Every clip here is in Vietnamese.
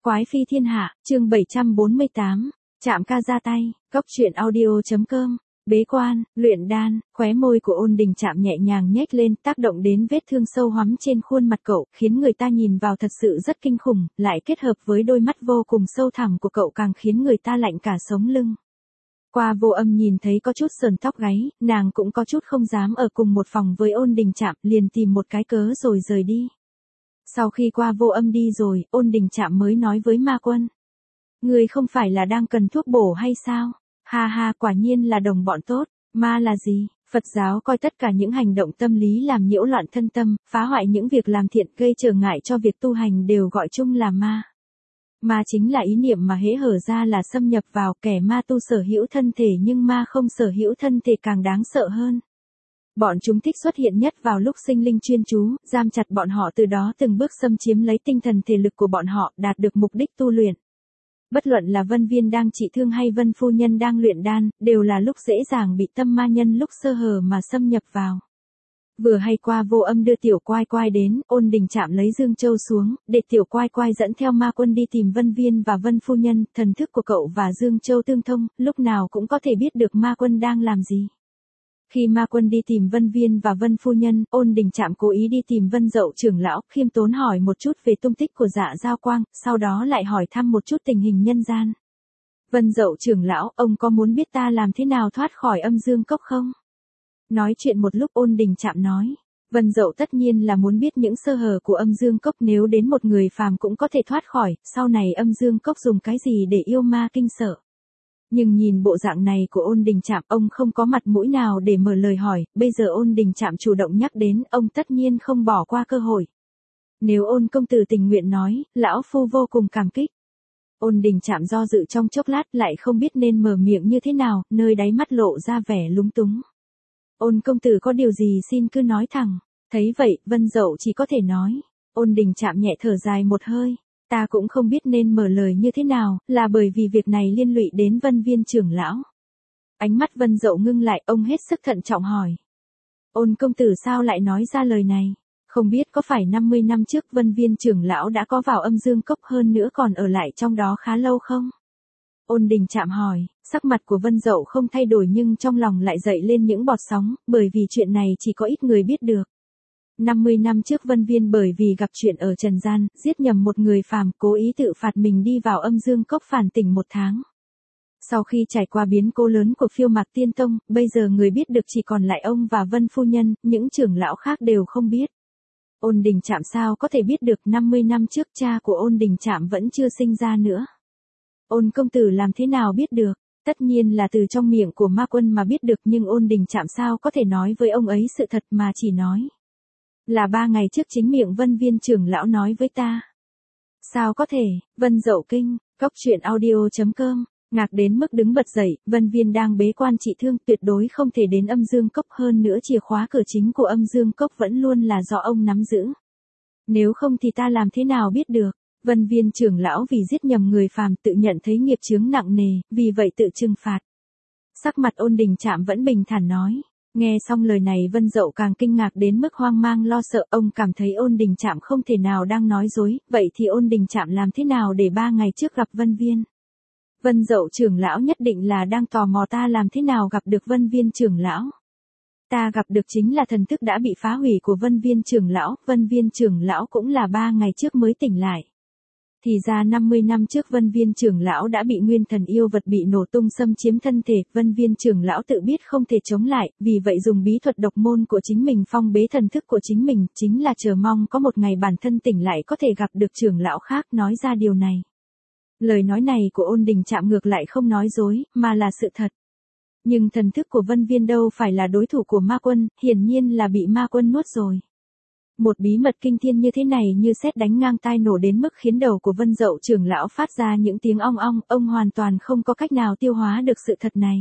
Quái phi thiên hạ, chương 748, chạm ca ra tay, cốc truyện audio.com, bế quan, luyện đan, khóe môi của Ôn Đình chạm nhẹ nhàng nhếch lên, tác động đến vết thương sâu hoắm trên khuôn mặt cậu, khiến người ta nhìn vào thật sự rất kinh khủng, lại kết hợp với đôi mắt vô cùng sâu thẳm của cậu càng khiến người ta lạnh cả sống lưng. Qua Vô Âm nhìn thấy có chút sờn tóc gáy, nàng cũng có chút không dám ở cùng một phòng với Ôn Đình chạm, liền tìm một cái cớ rồi rời đi. Sau khi Qua Vô Âm đi rồi, Ôn Đình chạm mới nói với Ma Quân. Người không phải là đang cần thuốc bổ hay sao? Ha ha, quả nhiên là đồng bọn tốt. Ma là gì? Phật giáo coi tất cả những hành động tâm lý làm nhiễu loạn thân tâm, phá hoại những việc làm thiện, gây trở ngại cho việc tu hành đều gọi chung là ma. Ma chính là ý niệm mà hễ hở ra là xâm nhập vào. Kẻ ma tu sở hữu thân thể nhưng ma không sở hữu thân thể càng đáng sợ hơn. Bọn chúng thích xuất hiện nhất vào lúc sinh linh chuyên chú, giam chặt bọn họ, từ đó từng bước xâm chiếm lấy tinh thần thể lực của bọn họ, đạt được mục đích tu luyện. Bất luận là Vân Viên đang trị thương hay Vân Phu Nhân đang luyện đan, đều là lúc dễ dàng bị tâm ma nhân lúc sơ hở mà xâm nhập vào. Vừa hay Qua Vô Âm đưa Tiểu Quai Quai đến, Ôn Đình chạm lấy Dương Châu xuống, để Tiểu Quai Quai dẫn theo Ma Quân đi tìm Vân Viên và Vân Phu Nhân. Thần thức của cậu và Dương Châu tương thông, lúc nào cũng có thể biết được Ma Quân đang làm gì. Khi Ma Quân đi tìm Vân Viên và Vân Phu Nhân, Ôn Đình chạm cố ý đi tìm Vân Dậu trưởng lão, khiêm tốn hỏi một chút về tung tích của Dạ Giao Quang, sau đó lại hỏi thăm một chút tình hình nhân gian. Vân Dậu trưởng lão, ông có muốn biết ta làm thế nào thoát khỏi âm dương cốc không? Nói chuyện một lúc Ôn Đình chạm nói. Vân Dậu tất nhiên là muốn biết những sơ hở của âm dương cốc, nếu đến một người phàm cũng có thể thoát khỏi, sau này âm dương cốc dùng cái gì để yêu ma kinh sợ. Nhưng nhìn bộ dạng này của Ôn Đình chạm, ông không có mặt mũi nào để mở lời hỏi, bây giờ Ôn Đình chạm chủ động nhắc đến, ông tất nhiên không bỏ qua cơ hội. Nếu Ôn công tử tình nguyện nói, lão phu vô cùng cảm kích. Ôn Đình chạm do dự trong chốc lát, lại không biết nên mở miệng như thế nào, nơi đáy mắt lộ ra vẻ lúng túng. Ôn công tử có điều gì xin cứ nói thẳng. Thấy vậy, Vân Dậu chỉ có thể nói. Ôn Đình chạm nhẹ thở dài một hơi. Ta cũng không biết nên mở lời như thế nào, là bởi vì việc này liên lụy đến Vân Viên trưởng lão. Ánh mắt Vân Dậu ngưng lại, ông hết sức thận trọng hỏi. Ôn công tử sao lại nói ra lời này? Không biết có phải 50 năm trước Vân Viên trưởng lão đã có vào âm dương cốc, hơn nữa còn ở lại trong đó khá lâu không? Ôn Đình chạm hỏi, sắc mặt của Vân Dậu không thay đổi nhưng trong lòng lại dậy lên những bọt sóng, bởi vì chuyện này chỉ có ít người biết được. 50 năm trước Vân Viên bởi vì gặp chuyện ở trần gian, giết nhầm một người phàm, cố ý tự phạt mình đi vào âm dương cốc phản tỉnh 1 tháng. Sau khi trải qua biến cố lớn của Phiêu Mạc Tiên Tông, bây giờ người biết được chỉ còn lại ông và Vân Phu Nhân, những trưởng lão khác đều không biết. Ôn Đình chạm sao có thể biết được 50 năm trước cha của Ôn Đình chạm vẫn chưa sinh ra nữa. Ôn công tử làm thế nào biết được? Tất nhiên là từ trong miệng của Ma Quân mà biết được, nhưng Ôn Đình chạm sao có thể nói với ông ấy sự thật mà chỉ nói. Là 3 ngày trước chính miệng Vân Viên trưởng lão nói với ta. Sao có thể? Vân Dậu kinh, cốc truyện audio.com, ngạc đến mức đứng bật dậy. Vân Viên đang bế quan trị thương, tuyệt đối không thể đến âm dương cốc, hơn nữa chìa khóa cửa chính của âm dương cốc vẫn luôn là do ông nắm giữ. Nếu không thì ta làm thế nào biết được? Vân Viên trưởng lão vì giết nhầm người phàm tự nhận thấy nghiệp chướng nặng nề, vì vậy tự trừng phạt. Sắc mặt Ôn Đình chạm vẫn bình thản nói. Nghe xong lời này Vân Dậu càng kinh ngạc đến mức hoang mang lo sợ, ông cảm thấy Ôn Đình chạm không thể nào đang nói dối, vậy thì Ôn Đình chạm làm thế nào để 3 ngày trước gặp Vân Viên? Vân Dậu trưởng lão nhất định là đang tò mò ta làm thế nào gặp được Vân Viên trưởng lão. Ta gặp được chính là thần thức đã bị phá hủy của Vân Viên trưởng lão cũng là 3 ngày trước mới tỉnh lại. Thì ra 50 năm trước Vân Viên trưởng lão đã bị nguyên thần yêu vật bị nổ tung xâm chiếm thân thể, Vân Viên trưởng lão tự biết không thể chống lại, vì vậy dùng bí thuật độc môn của chính mình phong bế thần thức của chính mình, chính là chờ mong có một ngày bản thân tỉnh lại có thể gặp được trưởng lão khác. Nói ra điều này. Lời nói này của Ôn Đình chạm ngược lại không nói dối, mà là sự thật. Nhưng thần thức của Vân Viên đâu phải là đối thủ của Ma Quân, hiển nhiên là bị Ma Quân nuốt rồi. Một bí mật kinh thiên như thế này như sét đánh ngang tai nổ đến mức khiến đầu của Vân Dậu trưởng lão phát ra những tiếng ong ong, ông hoàn toàn không có cách nào tiêu hóa được sự thật này.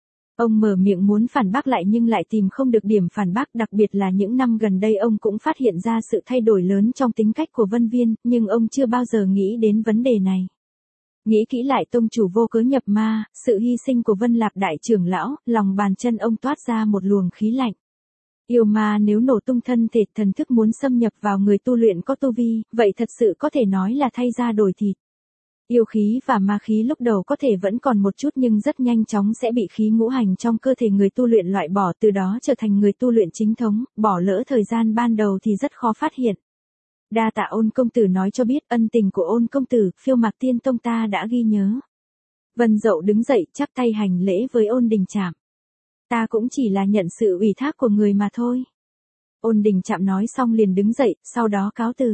Ông mở miệng muốn phản bác lại nhưng lại tìm không được điểm phản bác, đặc biệt là những năm gần đây ông cũng phát hiện ra sự thay đổi lớn trong tính cách của Vân Viên, nhưng ông chưa bao giờ nghĩ đến vấn đề này. Nghĩ kỹ lại tông chủ vô cớ nhập ma, sự hy sinh của Vân Lạp đại trưởng lão, lòng bàn chân ông toát ra một luồng khí lạnh. Yêu ma nếu nổ tung thân thể, thần thức muốn xâm nhập vào người tu luyện có tu vi, vậy thật sự có thể nói là thay da đổi thịt. Yêu khí và ma khí lúc đầu có thể vẫn còn một chút nhưng rất nhanh chóng sẽ bị khí ngũ hành trong cơ thể người tu luyện loại bỏ, từ đó trở thành người tu luyện chính thống, bỏ lỡ thời gian ban đầu thì rất khó phát hiện. Đa tạ Ôn công tử nói cho biết, ân tình của Ôn công tử, Phiêu Mạc Tiên Tông ta đã ghi nhớ. Vân Dậu đứng dậy chắp tay hành lễ với Ôn Đình Trạm. Ta cũng chỉ là nhận sự ủy thác của người mà thôi. Ôn Đình Trạm nói xong liền đứng dậy, sau đó cáo từ.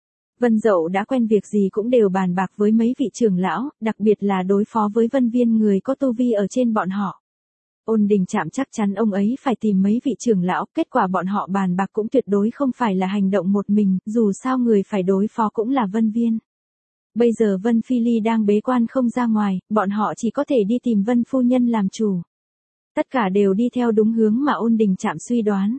Vân Dậu đã quen việc gì cũng đều bàn bạc với mấy vị trưởng lão, đặc biệt là đối phó với Vân Viên người có tu vi ở trên bọn họ. Ôn Đình Trạm chắc chắn ông ấy phải tìm mấy vị trưởng lão, kết quả bọn họ bàn bạc cũng tuyệt đối không phải là hành động một mình, dù sao người phải đối phó cũng là Vân Viên. Bây giờ Vân Phi Ly đang bế quan không ra ngoài, bọn họ chỉ có thể đi tìm Vân Phu Nhân làm chủ. Tất cả đều đi theo đúng hướng mà Ôn Đình Trạm suy đoán.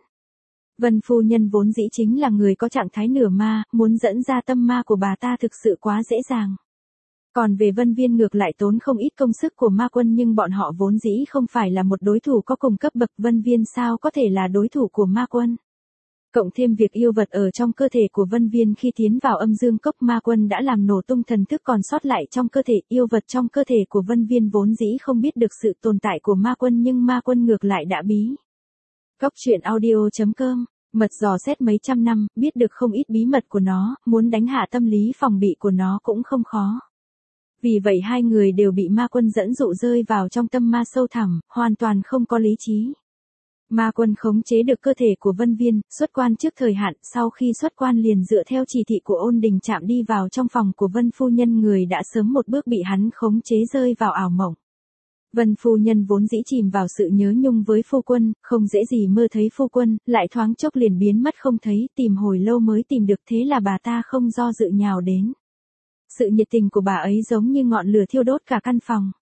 Vân Phu Nhân vốn dĩ chính là người có trạng thái nửa ma, muốn dẫn ra tâm ma của bà ta thực sự quá dễ dàng. Còn về Vân Viên ngược lại tốn không ít công sức của ma quân, nhưng bọn họ vốn dĩ không phải là một đối thủ có cùng cấp bậc, Vân Viên sao có thể là đối thủ của ma quân. Cộng thêm việc yêu vật ở trong cơ thể của Vân Viên khi tiến vào âm dương cốc, ma quân đã làm nổ tung thần thức còn sót lại trong cơ thể, yêu vật trong cơ thể của Vân Viên vốn dĩ không biết được sự tồn tại của ma quân nhưng ma quân ngược lại đã bí. Góc truyện audio.com, mật dò xét mấy trăm năm, biết được không ít bí mật của nó, muốn đánh hạ tâm lý phòng bị của nó cũng không khó. Vì vậy hai người đều bị ma quân dẫn dụ rơi vào trong tâm ma sâu thẳm, hoàn toàn không có lý trí. Ma quân khống chế được cơ thể của Vân Viên, xuất quan trước thời hạn, sau khi xuất quan liền dựa theo chỉ thị của Ôn Đình Trạm đi vào trong phòng của Vân Phu Nhân, người đã sớm một bước bị hắn khống chế rơi vào ảo mộng. Vân Phu Nhân vốn dĩ chìm vào sự nhớ nhung với phu quân, không dễ gì mơ thấy phu quân, lại thoáng chốc liền biến mất không thấy, tìm hồi lâu mới tìm được, thế là bà ta không do dự nhào đến. Sự nhiệt tình của bà ấy giống như ngọn lửa thiêu đốt cả căn phòng.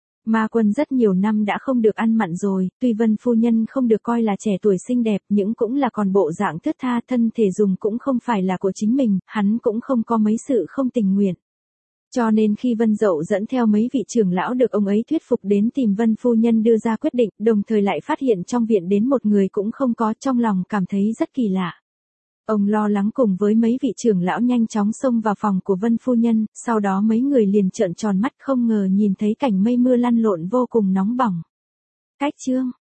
Ma quân rất nhiều năm đã không được ăn mặn rồi, tuy Vân Phu Nhân không được coi là trẻ tuổi xinh đẹp nhưng cũng là còn bộ dạng thướt tha, thân thể dùng cũng không phải là của chính mình, hắn cũng không có mấy sự không tình nguyện. Cho nên khi Vân Dậu dẫn theo mấy vị trưởng lão được ông ấy thuyết phục đến tìm Vân Phu Nhân đưa ra quyết định, đồng thời lại phát hiện trong viện đến một người cũng không có, trong lòng cảm thấy rất kỳ lạ. Ông lo lắng cùng với mấy vị trưởng lão nhanh chóng xông vào phòng của Vân Phu Nhân, sau đó mấy người liền trợn tròn mắt không ngờ nhìn thấy cảnh mây mưa lăn lộn vô cùng nóng bỏng. Cách chương